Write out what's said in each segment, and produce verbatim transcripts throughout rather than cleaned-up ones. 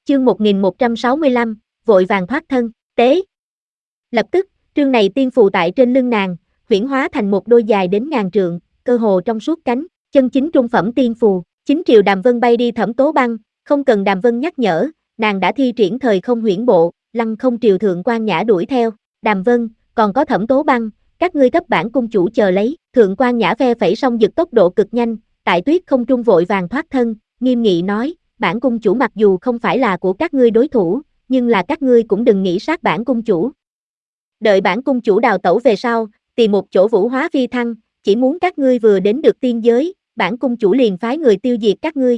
Chương một nghìn một trăm sáu mươi lăm, vội vàng thoát thân, tế. Lập tức, trương này tiên phù tại trên lưng nàng, huyễn hóa thành một đôi dài đến ngàn trượng, cơ hồ trong suốt cánh, chân chính trung phẩm tiên phù. Chính triều Đàm Vân bay đi Thẩm Tố Băng, không cần Đàm Vân nhắc nhở, nàng đã thi triển thời không huyễn bộ, lăng không triều Thượng Quan Nhã đuổi theo. Đàm Vân, còn có Thẩm Tố Băng, các ngươi cấp bản cung chủ chờ lấy. Thượng Quan Nhã phe phẩy song dực tốc độ cực nhanh, tại tuyết không trung vội vàng thoát thân, nghiêm nghị nói, bản cung chủ mặc dù không phải là của các ngươi đối thủ, nhưng là các ngươi cũng đừng nghĩ sát bản cung chủ. Đợi bản cung chủ đào tẩu về sau, tìm một chỗ vũ hóa phi thăng, chỉ muốn các ngươi vừa đến được tiên giới, bản cung chủ liền phái người tiêu diệt các ngươi.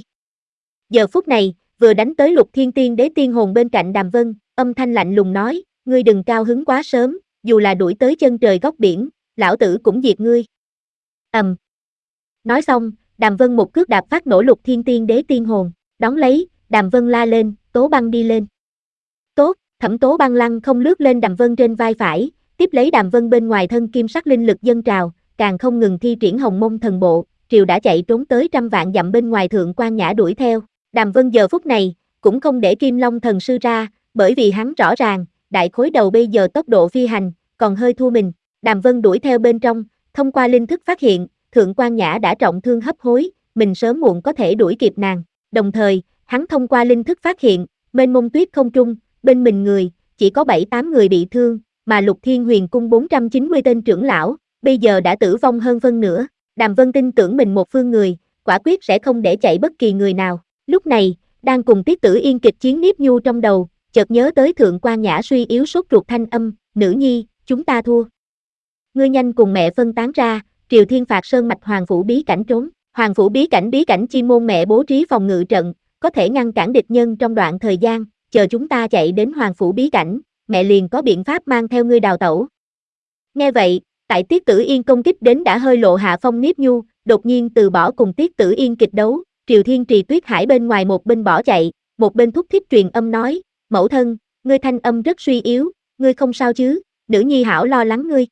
Giờ phút này, vừa đánh tới Lục Thiên Tiên Đế tiên hồn bên cạnh Đàm Vân, âm thanh lạnh lùng nói, ngươi đừng cao hứng quá sớm, dù là đuổi tới chân trời góc biển, lão tử cũng diệt ngươi. Ầm. Um. Nói xong, Đàm Vân một cước đạp phát nổ Lục Thiên Tiên Đế tiên hồn, đón lấy, Đàm Vân la lên, Tố Băng đi lên. Tốt, Thẩm Tố Băng lăng không lướt lên Đàm Vân trên vai phải, tiếp lấy Đàm Vân bên ngoài thân kim sắc linh lực dâng trào, càng không ngừng thi triển Hồng Mông thần bộ, triều đã chạy trốn tới trăm vạn dặm bên ngoài Thượng Quan Nhã đuổi theo. Đàm Vân giờ phút này, cũng không để Kim Long thần sư ra, bởi vì hắn rõ ràng, đại khối đầu bây giờ tốc độ phi hành, còn hơi thua mình. Đàm Vân đuổi theo bên trong, thông qua linh thức phát hiện, Thượng Quan Nhã đã trọng thương hấp hối, mình sớm muộn có thể đuổi kịp nàng. Đồng thời, hắn thông qua linh thức phát hiện, mênh mông tuyết không trung, bên mình người, chỉ có bảy tám người bị thương, mà Lục Thiên Huyền cung bốn trăm chín mươi tên trưởng lão, bây giờ đã tử vong hơn phân nửa. Đàm Vân tin tưởng mình một phương người, quả quyết sẽ không để chạy bất kỳ người nào. Lúc này, đang cùng Tiết Tử Yên kịch chiến Niếp Nhu trong đầu, chợt nhớ tới Thượng Quan Nhã suy yếu sốt ruột thanh âm, nữ nhi, chúng ta thua. Ngươi nhanh cùng mẹ phân tán ra, Triều Thiên phạt sơn mạch Hoàng Phủ bí cảnh trốn. Hoàng Phủ bí cảnh bí cảnh chi môn mẹ bố trí phòng ngự trận, có thể ngăn cản địch nhân trong đoạn thời gian, chờ chúng ta chạy đến Hoàng Phủ bí cảnh, mẹ liền có biện pháp mang theo ngươi đào tẩu. Nghe vậy, tại Tiết Tử Yên công kích đến đã hơi lộ hạ phong Niếp Nhu, đột nhiên từ bỏ cùng Tiết Tử Yên kịch đấu, Triều Thiên Trì Tuyết Hải bên ngoài một bên bỏ chạy, một bên thúc thiết truyền âm nói, mẫu thân, ngươi thanh âm rất suy yếu, ngươi không sao chứ, nữ nhi hảo lo lắng ngươi.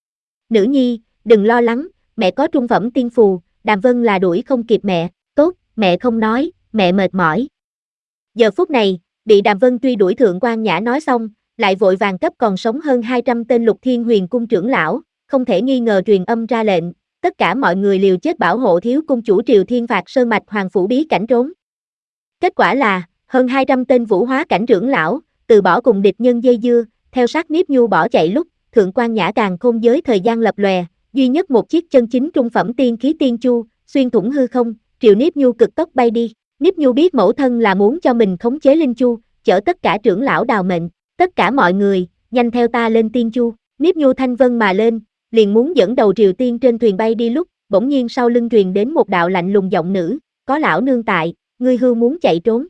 Nữ nhi, đừng lo lắng, mẹ có trung phẩm tiên phù, Đàm Vân là đuổi không kịp mẹ, tốt, mẹ không nói, mẹ mệt mỏi. Giờ phút này, bị Đàm Vân truy đuổi Thượng Quan Nhã nói xong, lại vội vàng cấp còn sống hơn hai trăm tên Lục Thiên Huyền cung trưởng lão, không thể nghi ngờ truyền âm ra lệnh, tất cả mọi người liều chết bảo hộ thiếu cung chủ Triều Thiên phạt sơn mạch Hoàng Phủ bí cảnh trốn. Kết quả là, hơn hai trăm tên vũ hóa cảnh trưởng lão, từ bỏ cùng địch nhân dây dưa, theo sát Niếp Nhu bỏ chạy lúc, Thượng Quan Nhã càng khôn giới thời gian lập lòe, duy nhất một chiếc chân chính trung phẩm tiên khí tiên chu, xuyên thủng hư không, Triều Niếp Nhu cực tốc bay đi. Niếp Nhu biết mẫu thân là muốn cho mình khống chế linh chu, chở tất cả trưởng lão đào mệnh, tất cả mọi người, nhanh theo ta lên tiên chu. Niếp Nhu thanh vân mà lên, liền muốn dẫn đầu Triều Tiên trên thuyền bay đi lúc, bỗng nhiên sau lưng truyền đến một đạo lạnh lùng giọng nữ, có lão nương tại, ngươi hư muốn chạy trốn.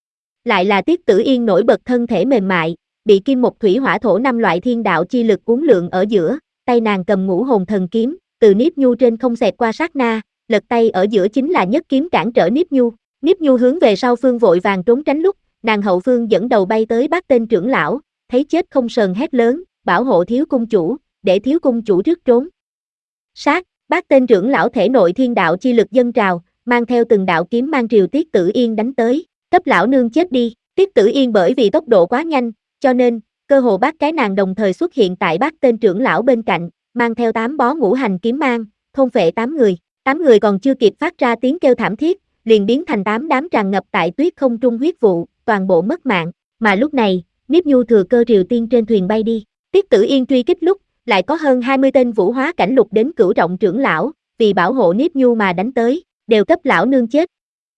Lại là Tiết Tử Yên nổi bật thân thể mềm mại, bị kim một thủy hỏa thổ năm loại thiên đạo chi lực uốn lượn ở giữa, tay nàng cầm ngũ hồn thần kiếm, từ Niếp Nhu trên không xẹt qua sát na, lật tay ở giữa chính là nhất kiếm cản trở Niếp Nhu. Niếp Nhu hướng về sau phương vội vàng trốn tránh lúc, nàng hậu phương dẫn đầu bay tới bát tên trưởng lão, thấy chết không sờn hét lớn, bảo hộ thiếu cung chủ, để thiếu cung chủ rước trốn. Sát, bát tên trưởng lão thể nội thiên đạo chi lực dâng trào, mang theo từng đạo kiếm mang Triều Tiết Tử Yên đánh tới, cấp lão nương chết đi. Tiết Tử Yên bởi vì tốc độ quá nhanh, cho nên, cơ hồ bát cái nàng đồng thời xuất hiện tại bát tên trưởng lão bên cạnh, mang theo tám bó ngũ hành kiếm mang, thôn phệ tám người, tám người còn chưa kịp phát ra tiếng kêu thảm thiết, liền biến thành tám đám tràn ngập tại tuyết không trung huyết vụ, toàn bộ mất mạng, mà lúc này, Niếp Nhu thừa cơ Triều Tiên trên thuyền bay đi. Tiết Tử Yên truy kích lúc, lại có hơn hai mươi tên vũ hóa cảnh lục đến cửu trọng trưởng lão, vì bảo hộ Niếp Nhu mà đánh tới, đều cấp lão nương chết.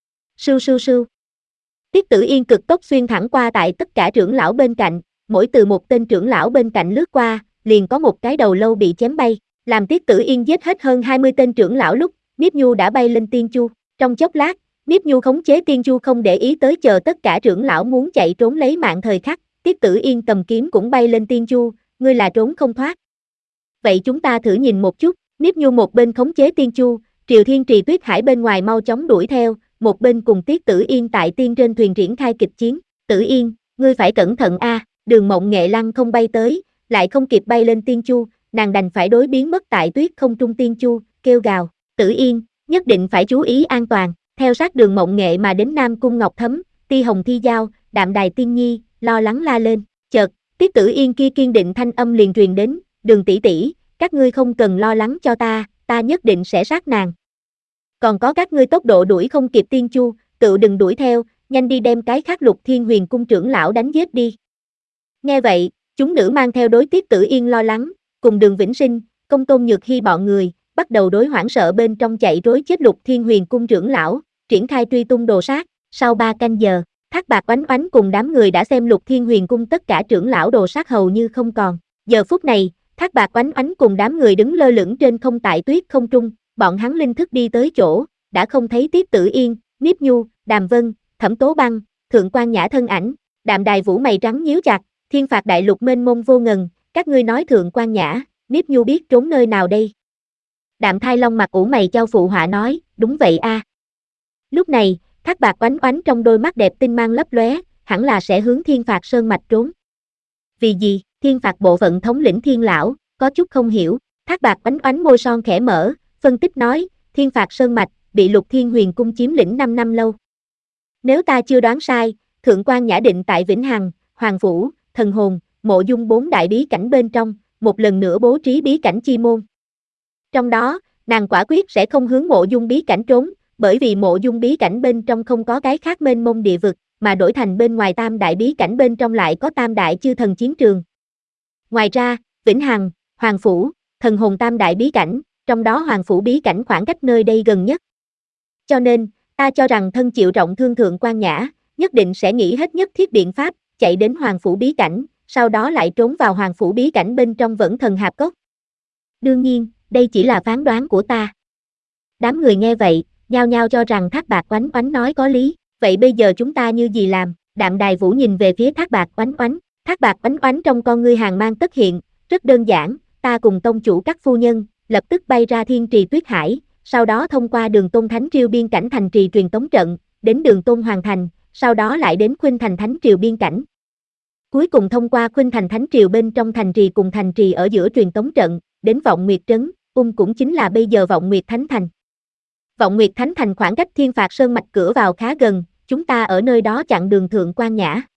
Sưu sưu sưu. Tiết Tử Yên cực tốc xuyên thẳng qua tại tất cả trưởng lão bên cạnh, mỗi từ một tên trưởng lão bên cạnh lướt qua, liền có một cái đầu lâu bị chém bay, làm Tiết Tử Yên giết hết hơn hai mươi tên trưởng lão lúc, Niếp Nhu đã bay lên tiên chu, trong chốc lát, Niếp Nhu khống chế tiên chu không để ý tới chờ tất cả trưởng lão muốn chạy trốn lấy mạng thời khắc, Tiết Tử Yên cầm kiếm cũng bay lên tiên chu, ngươi là trốn không thoát. Vậy chúng ta thử nhìn một chút, Niếp Nhu một bên khống chế tiên chu, Triều Thiên Trì Tuyết Hải bên ngoài mau chóng đuổi theo, một bên cùng Tiết Tử Yên tại tiên trên thuyền triển khai kịch chiến. Tử Yên, ngươi phải cẩn thận a. À, Đường Mộng Nghệ lăng không bay tới, lại không kịp bay lên tiên chu, nàng đành phải đối biến mất tại tuyết không trung tiên chu, kêu gào, Tử Yên, nhất định phải chú ý an toàn. Theo sát Đường Mộng Nghệ mà đến Nam Cung Ngọc Thấm, Ti Hồng Thi Giao, Đạm Đài tiên nhi, lo lắng la lên, chợt, Tiết Tử Yên kia kiên định thanh âm liền truyền đến, Đường tỷ tỷ, các ngươi không cần lo lắng cho ta, ta nhất định sẽ sát nàng. Còn có các ngươi tốc độ đuổi không kịp Tiên Chu, tự đừng đuổi theo, nhanh đi đem cái khác Lục Thiên Huyền cung trưởng lão đánh giết đi. Nghe vậy, chúng nữ mang theo đối Tiết Tử Yên lo lắng, cùng Đường Vĩnh Sinh, Công Tôn Nhược Hy bọn người, bắt đầu đối hoảng sợ bên trong chạy rối chết Lục Thiên Huyền cung trưởng lão, triển khai truy tung đồ sát. Sau ba canh giờ, Thác Bạt Oánh Oánh cùng đám người đã xem Lục Thiên Huyền cung tất cả trưởng lão đồ sát hầu như không còn. Giờ phút này, Thác Bạt Oánh Oánh cùng đám người đứng lơ lửng trên không tại tuyết không trung, bọn hắn linh thức đi tới chỗ, đã không thấy Tiết Tử Yên, Niếp Nhu, Đàm Vân, Thẩm Tố Băng, Thượng Quan Nhã thân ảnh. Đạm Đài Vũ mày trắng nhíu chặt, thiên phạt đại lục mênh mông vô ngần, các ngươi nói Thượng Quan Nhã, Niếp Nhu biết trốn nơi nào đây? Đạm Thai Long mặt ủ mày chau phụ họa nói, đúng vậy a. À. Lúc này, Thác Bạt Oánh Oánh trong đôi mắt đẹp tinh mang lấp lóe, hẳn là sẽ hướng Thiên Phạt Sơn mạch trốn. Vì gì? Thiên Phạt bộ phận thống lĩnh Thiên lão, có chút không hiểu. Thác Bạt Oánh Oánh môi son khẽ mở, phân tích nói, Thiên Phạt Sơn mạch bị Lục Thiên Huyền cung chiếm lĩnh năm năm lâu. Nếu ta chưa đoán sai, Thượng Quan Nhã định tại Vĩnh Hằng, Hoàng Phủ, Thần Hồn, Mộ Dung bốn đại bí cảnh bên trong, một lần nữa bố trí bí cảnh chi môn. Trong đó, nàng quả quyết sẽ không hướng Mộ Dung bí cảnh trốn, bởi vì Mộ Dung bí cảnh bên trong không có cái khác mênh mông địa vực, mà đổi thành bên ngoài tam đại bí cảnh bên trong lại có tam đại chư thần chiến trường. Ngoài ra, Vĩnh Hằng, Hoàng Phủ, Thần Hồn tam đại bí cảnh, trong đó Hoàng Phủ bí cảnh khoảng cách nơi đây gần nhất. Cho nên, ta cho rằng thân chịu trọng thương Thượng Quan Nhã, nhất định sẽ nghĩ hết nhất thiết biện pháp, chạy đến Hoàng Phủ bí cảnh, sau đó lại trốn vào Hoàng Phủ bí cảnh bên trong Vẫn Thần Hạp Cốc. Đương nhiên, đây chỉ là phán đoán của ta. Đám người nghe vậy, nhao nhao cho rằng Thác Bạt Oánh Oánh nói có lý, vậy bây giờ chúng ta như gì làm? Đạm Đài Vũ nhìn về phía Thác Bạt Oánh Oánh, Thác Bạt Oánh Oánh trong con ngươi hàng mang tất hiện, rất đơn giản, ta cùng tông chủ các phu nhân, lập tức bay ra Thiên Trì Tuyết Hải, sau đó thông qua Đường Tôn Thánh Triều biên cảnh thành trì truyền tống trận, đến Đường Tôn Hoàng thành, sau đó lại đến Khuynh Thành Thánh Triều biên cảnh. Cuối cùng thông qua Khuynh Thành Thánh Triều bên trong thành trì cùng thành trì ở giữa truyền tống trận, đến Vọng Nguyệt trấn, ung cũng chính là bây giờ Vọng Nguyệt Thánh Thành. Vọng Nguyệt Thánh Thành khoảng cách Thiên Phạt Sơn mạch cửa vào khá gần, chúng ta ở nơi đó chặn đường Thượng Quan Nhã.